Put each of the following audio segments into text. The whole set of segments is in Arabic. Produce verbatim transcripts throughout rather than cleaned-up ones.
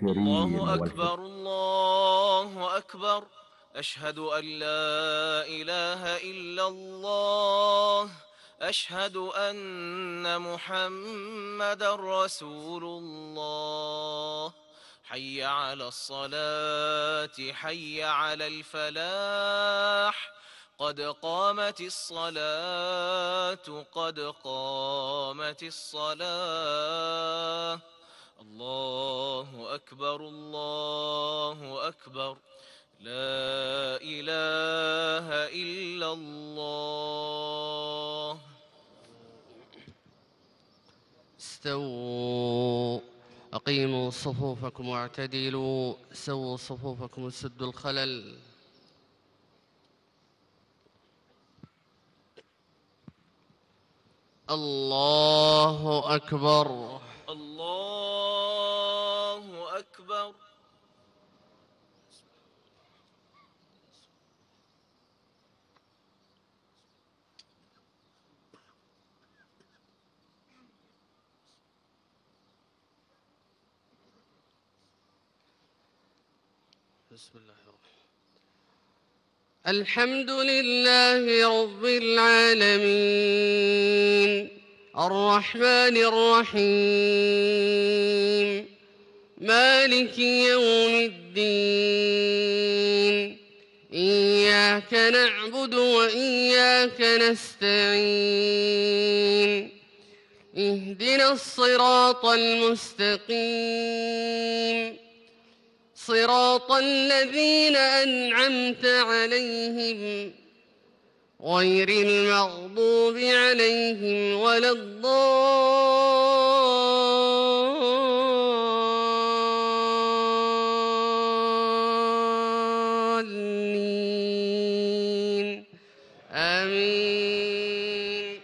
الكافرين الله والحب. أكبر الله أكبر. أشهد أن لا إله إلا الله. أشهد أن محمدا رسول الله. حي على الصلاة حي على الفلاح. قد قامت الصلاة قد قامت الصلاة. الله أكبر الله أكبر. لا إله إلا الله. استووا، أقيموا صفوفكم واعتدلوا، سووا صفوفكم وسدوا الخلل. الله أكبر الله أكبر. بسم الله الرحمن الرحيم. الحمد لله رب العالمين، الرحمن الرحيم، مالك يوم الدين. إياك نعبد وإياك نستعين. اهدنا الصراط المستقيم، صراط الذين أنعمت عليهم غير المغضوب عليهم ولا الضالين. آمين.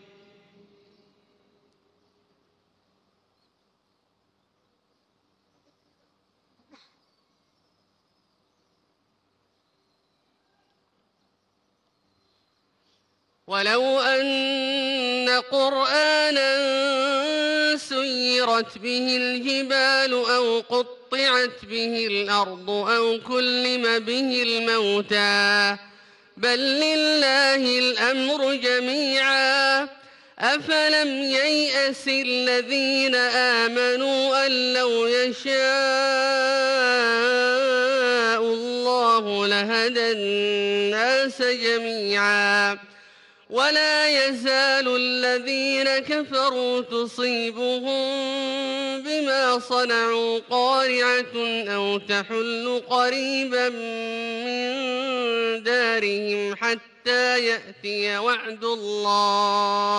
ولو أن قرآنا سيرت به الجبال أو قطعت به الأرض أو كلم به الموتى بل لله الأمر جميعا. أفلم ييأس الذين آمنوا أن لو يشاء الله لهدى الناس جميعا. ولا يزال الذين كفروا تصيبهم بما صنعوا قارعة أو تحل قريبا من دارهم حتى يأتي وعد الله.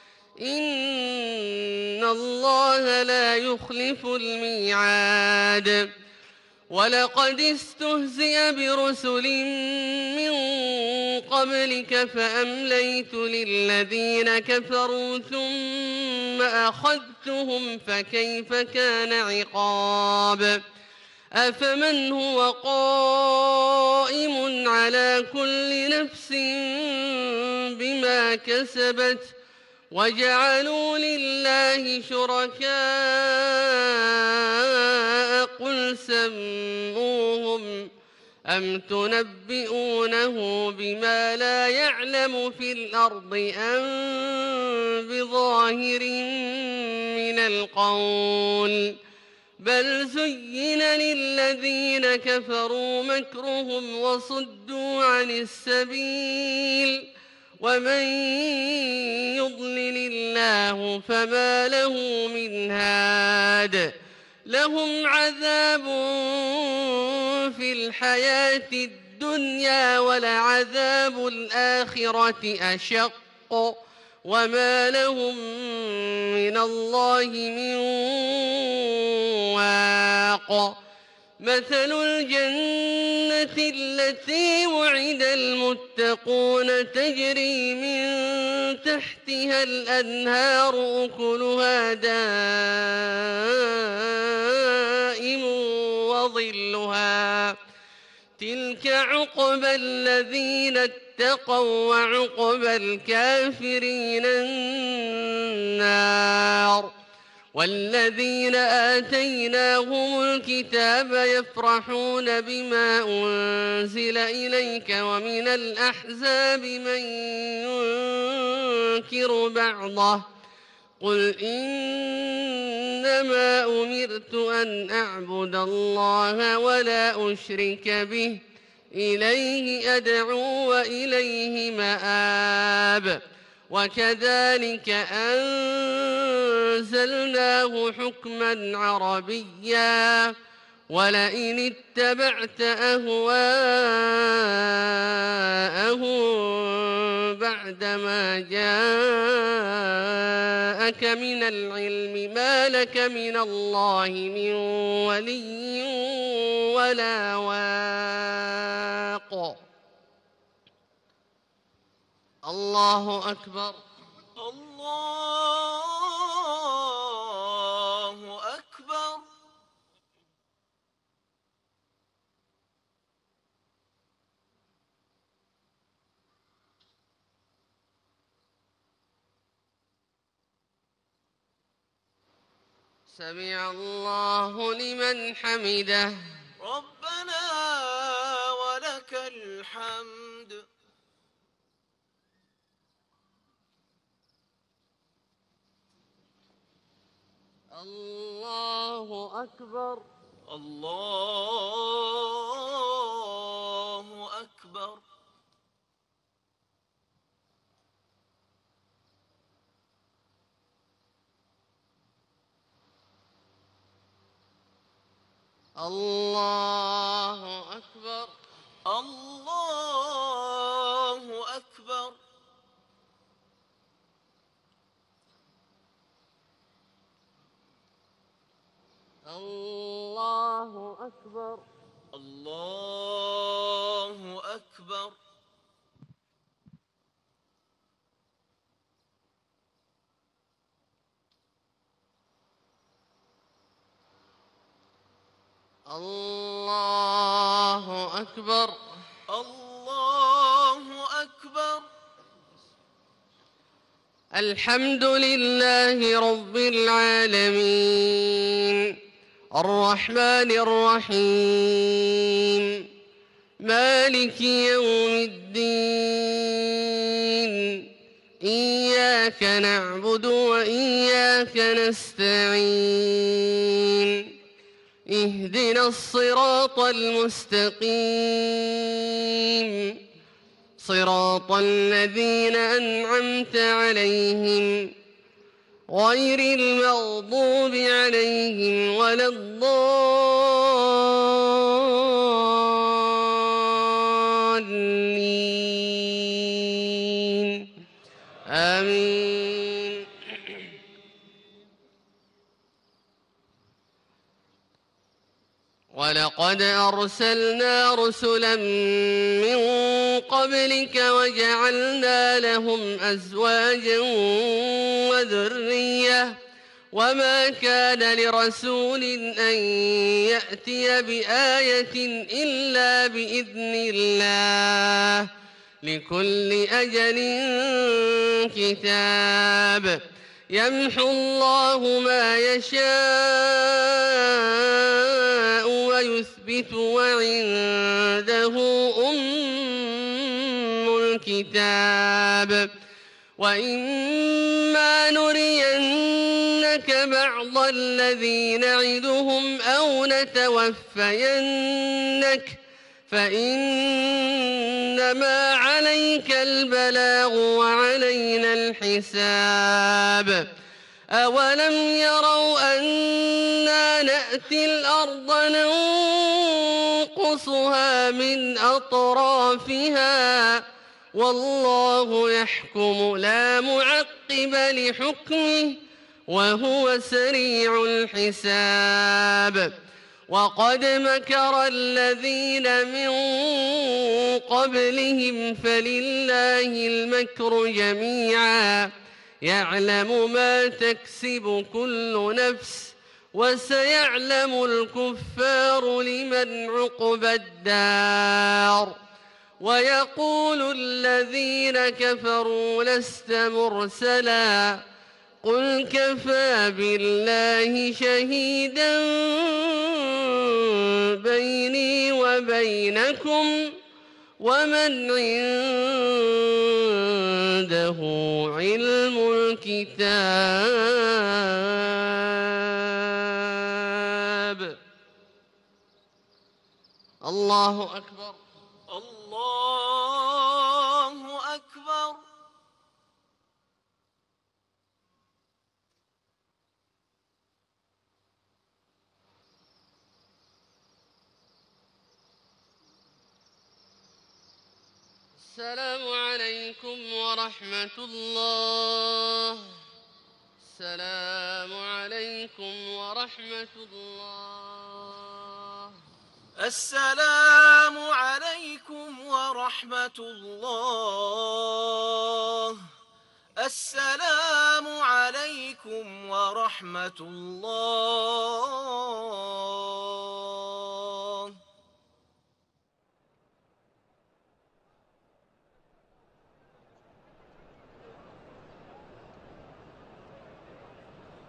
إن الله لا يخلف الميعاد. ولقد استهزئ برسل من قبلك فأمليت للذين كفروا ثم أخذتهم فكيف كان عقاب. أفمن هو قائم على كل نفس بما كسبت وجعلوا لله شركاء قل سموهم أم تنبئونه بما لا يعلم في الأرض أم بظاهر من القول. بل زين للذين كفروا مكرهم وصدوا عن السبيل ومن يضلل الله فما له من هاد. لهم عذاب في الحياة الدنيا ولعذاب الآخرة أشق وما لهم من الله من واق. مثل الجنة التي وعد المتقون تجري من تحتها الأنهار أكلها دائم وظلها. تلك عقبى الذين اتقوا وعقبى الكافرين النار. والذين آتيناهم الكتاب يفرحون بما أنزل إليك ومن الأحزاب من ينكر بعضه قل إنما أمرت أن أعبد الله ولا أشرك به إليه أدعو وإليه مآب وكذلك أنزلناه حكما عربيا ولئن اتبعت أهواءهم بعدما جاءك من العلم ما لك من الله من ولي ولا واق. الله أكبر. الله أكبر. سمع الله لمن حمده. ربنا ولك الحمد. الله أكبر. الله أكبر. الله أكبر. الله أكبر. الله أكبر. الله أكبر. الله أكبر. الله أكبر. الحمد لله رب العالمين الرحمن الرحيم مالك يوم الدين إياك نعبد وإياك نستعين اهدنا الصراط المستقيم صراط الذين أنعمت عليهم غير المغضوب عليهم ولا الضالين آمين. ولقد أرسلنا رسلا من قبلك وجعلنا لهم أزواجا وذرية وما كان لرسول أن يأتي بآية إلا بإذن الله لكل أجل كتاب يمحو الله ما يشاء ويثبت وعنده أم الكتاب وإما نرينك بعض الذي نعدهم أو نتوفينك فإنما عليك البلاغ وعلينا الحساب. أولم يروا أنا نأتي الأرض ننقصها من أطرافها والله يحكم لا معقب لحكمه وهو سريع الحساب. وقد مكر الذين من قبلهم فلله المكر جميعا يعلم ما تكسب كل نفس وسيعلم الكفار لمن عقبى الدار. ويقول الذين كفروا لست مرسلا قل كفى بالله شهيدا بيني وبينكم ومن عنده علم الكتاب. الله أكبر. الله أكبر. السلام عليكم ورحمة الله. السلام عليكم ورحمة الله. السلام عليكم ورحمة الله. السلام عليكم ورحمة الله.